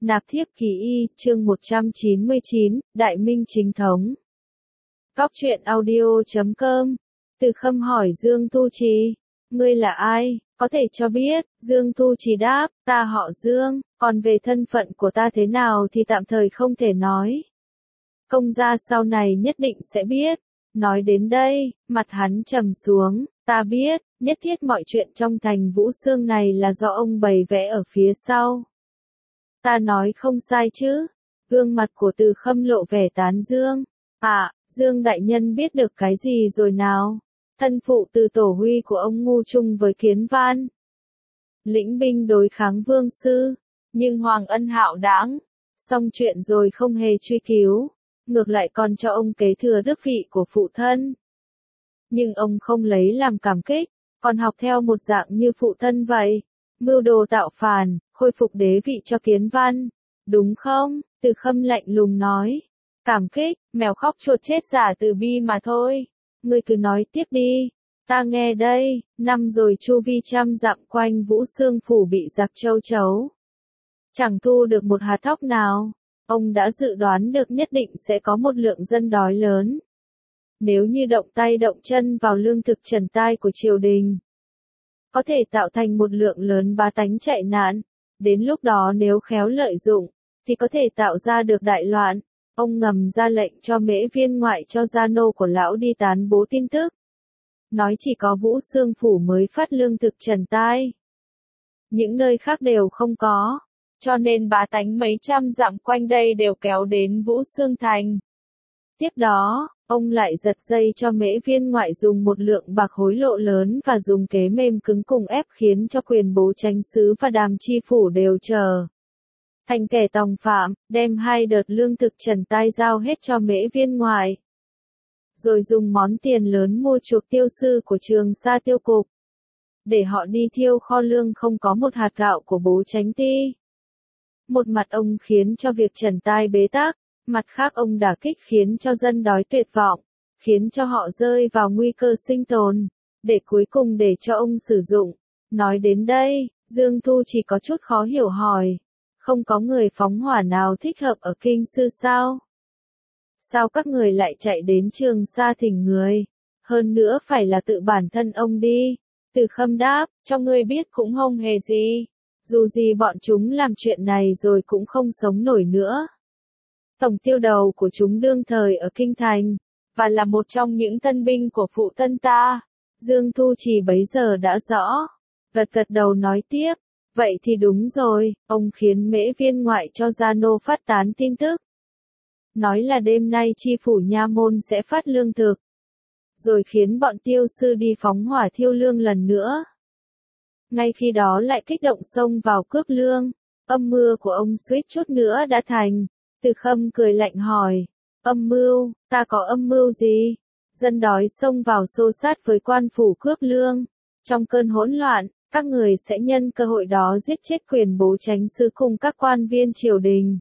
Nạp thiếp kỳ y, chương 199, Đại Minh chính thống. Góc truyện audio.com. Từ Khâm hỏi Dương Tu Trì, ngươi là ai, có thể cho biết? Dương Tu Trì đáp, ta họ Dương, còn về thân phận của ta thế nào thì tạm thời không thể nói. Công gia sau này nhất định sẽ biết. Nói đến đây, mặt hắn trầm xuống, ta biết, nhất thiết mọi chuyện trong thành Vũ Xương này là do ông bày vẽ ở phía sau. Ta nói không sai chứ? Gương mặt của Từ Khâm lộ vẻ tán dương. Dương đại nhân biết được cái gì rồi nào? Thân phụ Từ tổ huy của ông ngu chung với Kiến Văn. Lĩnh binh đối kháng Vương Sư, nhưng Hoàng Ân hạo đãng, xong chuyện rồi không hề truy cứu, ngược lại còn cho ông kế thừa đức vị của phụ thân. Nhưng ông không lấy làm cảm kích, còn học theo một dạng như phụ thân vậy, mưu đồ tạo phản, khôi phục đế vị cho Kiến Văn, đúng không? Từ Khâm lạnh lùng nói. Cảm kích, mèo khóc chuột chết giả từ bi mà thôi. Ngươi cứ nói tiếp đi. Ta nghe đây, năm rồi chu vi trăm dặm quanh Vũ Xương phủ bị giặc châu chấu. Chẳng thu được một hạt thóc nào. Ông đã dự đoán được nhất định sẽ có một lượng dân đói lớn. Nếu như động tay động chân vào lương thực trần tai của triều đình, có thể tạo thành một lượng lớn bá tánh chạy nạn. Đến lúc đó nếu khéo lợi dụng, thì có thể tạo ra được đại loạn. Ông ngầm ra lệnh cho Mễ Viên ngoại cho gia nô của lão đi tán bố tin tức. Nói chỉ có Vũ Xương phủ mới phát lương thực trần tai. Những nơi khác đều không có. Cho nên bá tánh mấy trăm dặm quanh đây đều kéo đến Vũ Xương thành. Tiếp đó, ông lại giật dây cho Mễ Viên ngoại dùng một lượng bạc hối lộ lớn và dùng kế mềm cứng cùng ép khiến cho quyền bố chánh sứ và đàm chi phủ đều trở thành kẻ tòng phạm, đem 2 đợt lương thực trần tai giao hết cho Mễ Viên ngoại. Rồi dùng món tiền lớn mua chuộc tiêu sư của Trường Sa tiêu cục, để họ đi thiêu kho lương không có một hạt gạo của bố chánh ty. Một mặt ông khiến cho việc trần tai bế tắc, mặt khác ông đả kích khiến cho dân đói tuyệt vọng, khiến cho họ rơi vào nguy cơ sinh tồn, để cuối cùng để cho ông sử dụng. Nói đến đây, Dương Thu chỉ có chút khó hiểu hỏi, không có người phóng hỏa nào thích hợp ở kinh sư sao? Sao các người lại chạy đến Trường Sa thỉnh người? Hơn nữa phải là tự bản thân ông đi. Từ Khâm đáp, cho ngươi biết cũng không hề gì. Dù gì bọn chúng làm chuyện này rồi cũng không sống nổi nữa. Tổng tiêu đầu của chúng đương thời ở Kinh Thành, và là một trong những tân binh của phụ thân ta. Dương Thu Trì bấy giờ đã rõ. Gật gật đầu nói tiếp, vậy thì đúng rồi, ông khiến Mễ Viên ngoại cho gia nô phát tán tin tức. Nói là đêm nay chi phủ nha môn sẽ phát lương thực. Rồi khiến bọn tiêu sư đi phóng hỏa thiêu lương lần nữa. Ngay khi đó lại kích động xông vào cướp lương. Âm mưu của ông suýt chút nữa đã thành. Từ Khâm cười lạnh hỏi. Âm mưu, ta có âm mưu gì? Dân đói xông vào xô sát với quan phủ cướp lương. Trong cơn hỗn loạn, các người sẽ nhân cơ hội đó giết chết quyền bố chánh sứ cùng các quan viên triều đình.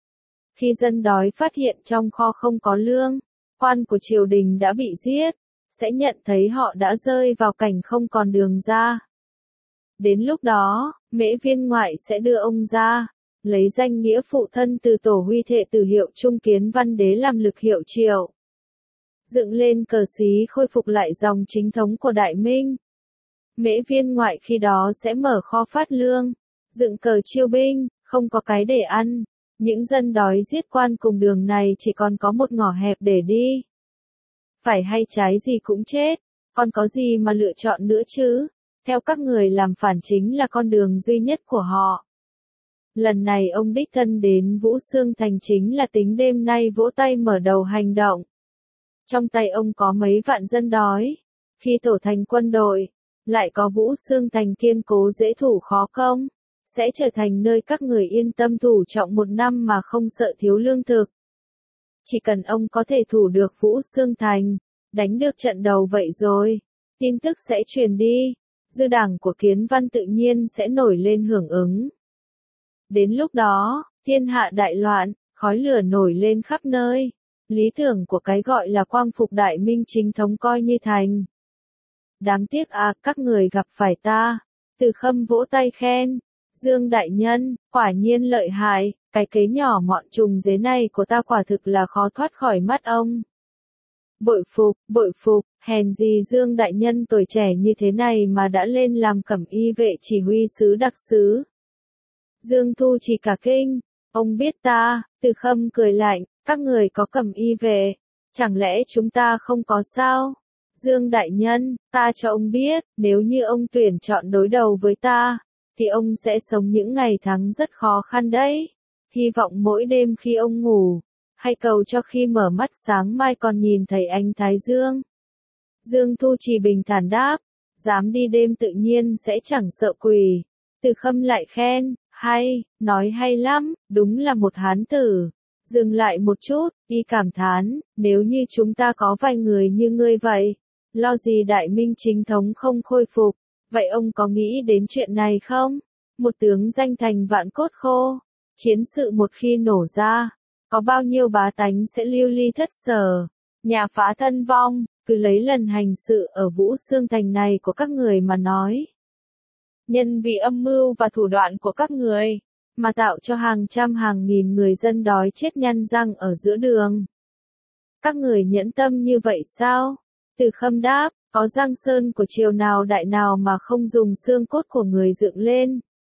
Khi dân đói phát hiện trong kho không có lương, quan của triều đình đã bị giết, sẽ nhận thấy họ đã rơi vào cảnh không còn đường ra. Đến lúc đó, Mễ Viên ngoại sẽ đưa ông ra, lấy danh nghĩa phụ thân Từ tổ huy thệ từ hiệu Trung Kiến Văn đế làm lực hiệu Triệu. Dựng lên cờ xí khôi phục lại dòng chính thống của Đại Minh. Mễ Viên ngoại khi đó sẽ mở kho phát lương, dựng cờ chiêu binh, không có cái để ăn. Những dân đói giết quan cùng đường này chỉ còn có một ngõ hẹp để đi. Phải hay trái gì cũng chết, còn có gì mà lựa chọn nữa chứ? Theo các người làm phản chính là con đường duy nhất của họ. Lần này ông đích thân đến Vũ Xương thành chính là tính đêm nay vỗ tay mở đầu hành động. Trong tay ông có mấy vạn dân đói. Khi tổ thành quân đội, lại có Vũ Xương thành kiên cố dễ thủ khó công, sẽ trở thành nơi các người yên tâm thủ trọng 1 năm mà không sợ thiếu lương thực. Chỉ cần ông có thể thủ được Vũ Xương thành, đánh được trận đầu vậy rồi, tin tức sẽ truyền đi, dư đảng của Kiến Văn tự nhiên sẽ nổi lên hưởng ứng. Đến lúc đó, thiên hạ đại loạn, khói lửa nổi lên khắp nơi, lý tưởng của cái gọi là quang phục Đại Minh chính thống coi như thành. Đáng tiếc các người gặp phải ta. Từ Khâm vỗ tay khen. Dương đại nhân, quả nhiên lợi hại, cái kế nhỏ mọn trùng dế này của ta quả thực là khó thoát khỏi mắt ông. Bội phục, hèn gì Dương đại nhân tuổi trẻ như thế này mà đã lên làm cẩm y vệ chỉ huy sứ đặc sứ. Dương Thu Trì cả kinh, ông biết ta, Từ Khâm cười lạnh, các người có cẩm y vệ, chẳng lẽ chúng ta không có sao? Dương đại nhân, ta cho ông biết, nếu như ông tuyển chọn đối đầu với ta, thì ông sẽ sống những ngày tháng rất khó khăn đấy. Hy vọng mỗi đêm khi ông ngủ, hay cầu cho khi mở mắt sáng mai còn nhìn thấy ánh thái dương. Dương Thu Trì bình thản đáp, dám đi đêm tự nhiên sẽ chẳng sợ quỷ. Từ Khâm lại khen, hay, nói hay lắm, đúng là một hán tử. Dừng lại một chút, y cảm thán, nếu như chúng ta có vài người như ngươi vậy, lo gì đại minh chính thống không khôi phục, vậy ông có nghĩ đến chuyện này không? Một tướng danh thành vạn cốt khô, chiến sự một khi nổ ra, có bao nhiêu bá tánh sẽ lưu ly thất sở, nhà phá thân vong, cứ lấy lần hành sự ở Vũ Xương Thành này của các người mà nói. Nhân vì âm mưu và thủ đoạn của các người, mà tạo cho hàng trăm hàng nghìn người dân đói chết nhăn răng ở giữa đường. Các người nhẫn tâm như vậy sao? Từ Khâm đáp, có giang sơn của triều nào đại nào mà không dùng xương cốt của người dựng lên.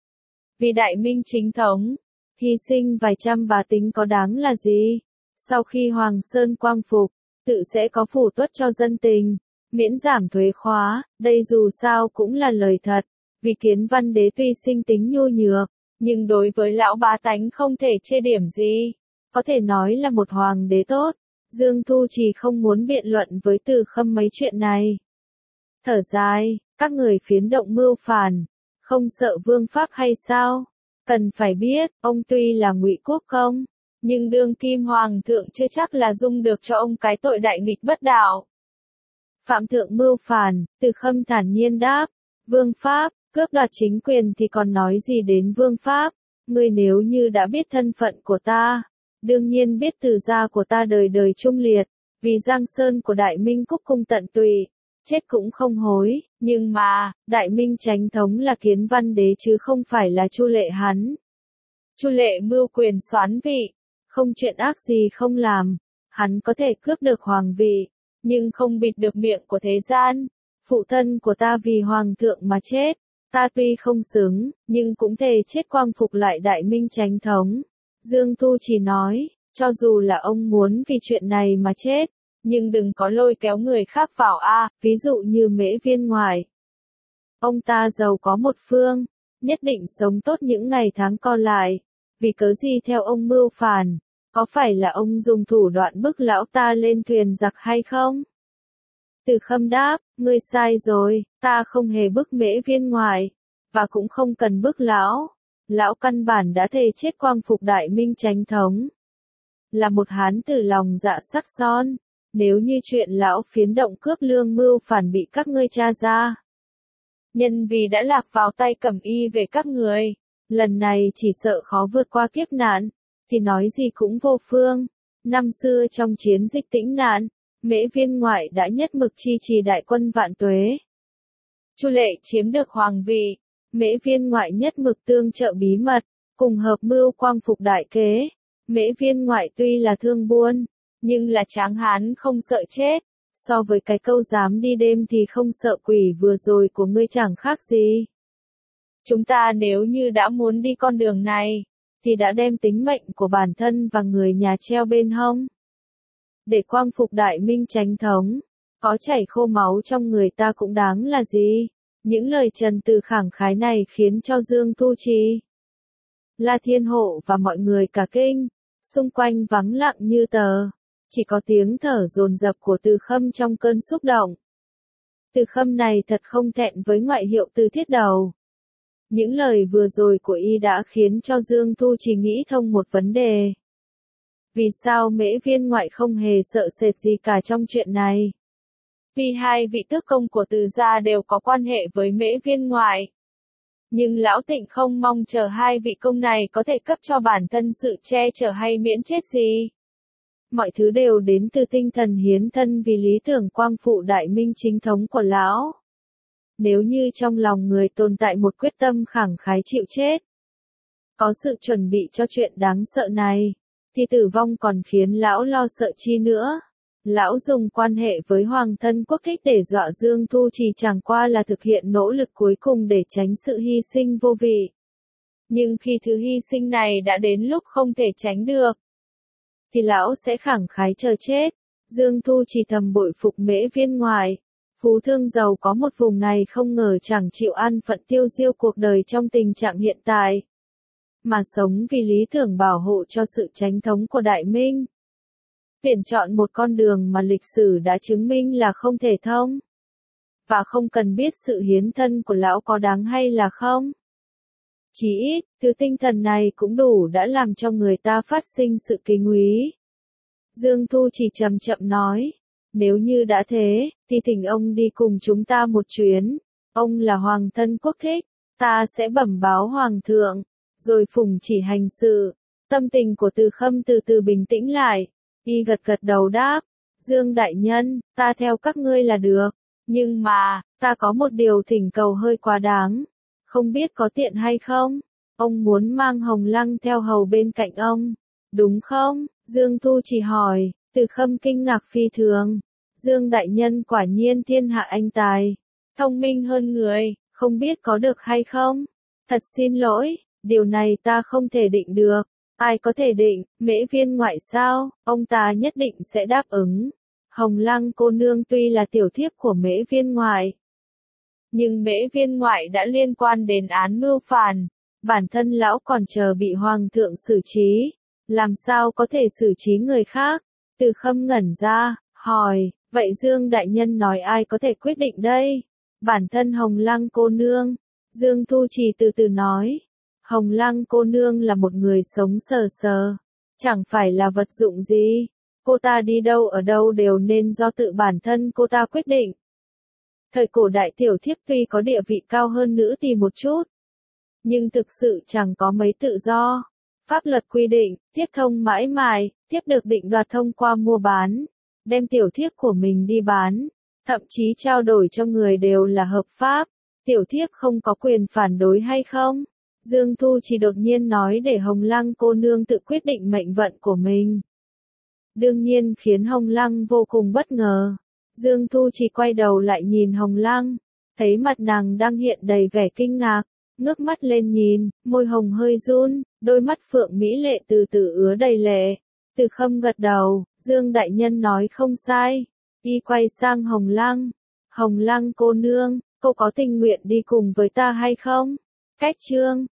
Vì đại minh chính thống, hy sinh vài trăm bá tính có đáng là gì? Sau khi Hoàng Sơn quang phục, tự sẽ có phủ tuất cho dân tình, miễn giảm thuế khóa, đây dù sao cũng là lời thật, vì Kiến Văn đế tuy sinh tính nhu nhược, nhưng đối với lão bá tánh không thể chê điểm gì, có thể nói là một hoàng đế tốt. Dương Thu Trì không muốn biện luận với Từ Khâm mấy chuyện này. Thở dài, các người phiến động mưu phản, không sợ vương pháp hay sao? Cần phải biết, ông tuy là Ngụy Quốc công, nhưng đương kim hoàng thượng chưa chắc là dung được cho ông cái tội đại nghịch bất đạo. Phạm thượng mưu phản, Từ Khâm thản nhiên đáp, vương pháp, cướp đoạt chính quyền thì còn nói gì đến vương pháp, ngươi nếu như đã biết thân phận của ta, đương nhiên biết Từ gia của ta đời đời trung liệt, vì giang sơn của Đại Minh cúc cung tận tụy, chết cũng không hối, nhưng mà, Đại Minh chánh thống là Kiến Văn đế chứ không phải là Chu Lệ hắn. Chu Lệ mưu quyền soán vị, không chuyện ác gì không làm, hắn có thể cướp được hoàng vị, nhưng không bịt được miệng của thế gian. Phụ thân của ta vì hoàng thượng mà chết, ta tuy không xứng, nhưng cũng thề chết quang phục lại Đại Minh chánh thống. Dương Thu chỉ nói, cho dù là ông muốn vì chuyện này mà chết, nhưng đừng có lôi kéo người khác vào ví dụ như Mễ Viên Ngoại. Ông ta giàu có một phương, nhất định sống tốt những ngày tháng còn lại, vì cớ gì theo ông mưu phản, có phải là ông dùng thủ đoạn bức lão ta lên thuyền giặc hay không? Từ Khâm đáp, ngươi sai rồi, ta không hề bức Mễ Viên Ngoại, và cũng không cần bức lão. Lão căn bản đã thề chết quang phục Đại Minh chánh thống. Là một hán tử lòng dạ sắc son, nếu như chuyện lão phiến động cướp lương mưu phản bị các ngươi tra ra. Nhân vì đã lạc vào tay cẩm y về các người, lần này chỉ sợ khó vượt qua kiếp nạn, thì nói gì cũng vô phương. Năm xưa trong chiến dịch Tĩnh Nạn, Mễ Viên Ngoại đã nhất mực chi trì đại quân vạn tuế. Chu Lệ chiếm được hoàng vị, Mễ Viên Ngoại nhất mực tương trợ bí mật, cùng hợp mưu quang phục đại kế. Mễ Viên Ngoại tuy là thương buôn, nhưng là tráng hán không sợ chết. So với cái câu dám đi đêm thì không sợ quỷ vừa rồi của ngươi chẳng khác gì. Chúng ta nếu như đã muốn đi con đường này, thì đã đem tính mệnh của bản thân và người nhà treo bên hông. Để quang phục Đại Minh chánh thống, có chảy khô máu trong người ta cũng đáng là gì. Những lời trần từ khẳng khái này khiến cho Dương Thu Trì, La Thiên Hộ và mọi người cả kinh, xung quanh vắng lặng như tờ, chỉ có tiếng thở dồn dập của Từ Khâm trong cơn xúc động. Từ Khâm này thật không thẹn với ngoại hiệu Từ Thiết Đầu. Những lời vừa rồi của y đã khiến cho Dương Thu Trì nghĩ thông một vấn đề. Vì sao Mễ Viên Ngoại không hề sợ sệt gì cả trong chuyện này? Vì hai vị tước công của Từ gia đều có quan hệ với Mễ Viên Ngoại. Nhưng Lão Tịnh không mong chờ hai vị công này có thể cấp cho bản thân sự che chở hay miễn chết gì. Mọi thứ đều đến từ tinh thần hiến thân vì lý tưởng quang phụ Đại Minh chính thống của Lão. Nếu như trong lòng người tồn tại một quyết tâm khẳng khái chịu chết, Có sự chuẩn bị cho chuyện đáng sợ này, thì tử vong còn khiến lão lo sợ chi nữa. Lão dùng quan hệ với hoàng thân quốc thích để dọa Dương Thu Trì chẳng qua là thực hiện nỗ lực cuối cùng để tránh sự hy sinh vô vị. Nhưng khi thứ hy sinh này đã đến lúc không thể tránh được, thì lão sẽ khẳng khái chờ chết. Dương Thu Trì thầm bội phục Mễ Viên Ngoại. Phú thương giàu có một vùng này không ngờ chẳng chịu an phận tiêu diêu cuộc đời trong tình trạng hiện tại, mà sống vì lý tưởng bảo hộ cho sự chánh thống của Đại Minh. Tuyển chọn một con đường mà lịch sử đã chứng minh là không thể thông. Và không cần biết sự hiến thân của lão có đáng hay là không. Chỉ ít, thứ tinh thần này cũng đủ đã làm cho người ta phát sinh sự kính úy. Dương Thu chỉ chậm chậm nói, nếu như đã thế, thì thỉnh ông đi cùng chúng ta một chuyến. Ông là hoàng thân quốc thích, ta sẽ bẩm báo hoàng thượng, rồi phụng chỉ hành sự. Tâm tình của Từ Khâm từ từ bình tĩnh lại, y gật gật đầu đáp, Dương đại nhân, ta theo các ngươi là được, nhưng mà, ta có một điều thỉnh cầu hơi quá đáng, không biết có tiện hay không? Ông muốn mang Hồng Lăng theo hầu bên cạnh ông, đúng không? Dương Thu chỉ hỏi. Từ Khâm kinh ngạc phi thường. Dương đại nhân quả nhiên thiên hạ anh tài, thông minh hơn người, không biết có được hay không? Thật xin lỗi, điều này ta không thể định được. Ai có thể định, Mễ Viên Ngoại sao? Ông ta nhất định sẽ đáp ứng. Hồng Lăng cô nương tuy là tiểu thiếp của Mễ Viên Ngoại, nhưng Mễ Viên Ngoại đã liên quan đến án mưu phản. Bản thân lão còn chờ bị hoàng thượng xử trí, làm sao có thể xử trí người khác? Từ Khâm ngẩn ra, hỏi, vậy Dương đại nhân nói ai có thể quyết định đây? Bản thân Hồng Lăng cô nương. Dương Thu Trì từ từ nói, Hồng Lăng cô nương là một người sống sờ sờ, chẳng phải là vật dụng gì. Cô ta đi đâu ở đâu đều nên do tự bản thân cô ta quyết định. Thời cổ đại tiểu thiếp tuy có địa vị cao hơn nữ tỳ một chút, nhưng thực sự chẳng có mấy tự do. Pháp luật quy định, thiếp thông mãi mài, thiếp được định đoạt thông qua mua bán, đem tiểu thiếp của mình đi bán, thậm chí trao đổi cho người đều là hợp pháp. Tiểu thiếp không có quyền phản đối hay không? Dương Thu chỉ đột nhiên nói để Hồng Lăng cô nương tự quyết định mệnh vận của mình. Đương nhiên khiến Hồng Lăng vô cùng bất ngờ. Dương Thu chỉ quay đầu lại nhìn Hồng Lăng, thấy mặt nàng đang hiện đầy vẻ kinh ngạc, ngước mắt lên nhìn, môi hồng hơi run, đôi mắt phượng mỹ lệ từ từ ứa đầy lệ. Từ Khâm gật đầu, Dương đại nhân nói không sai. Y quay sang Hồng Lăng. Hồng Lăng cô nương, cô có tình nguyện đi cùng với ta hay không? Cách chương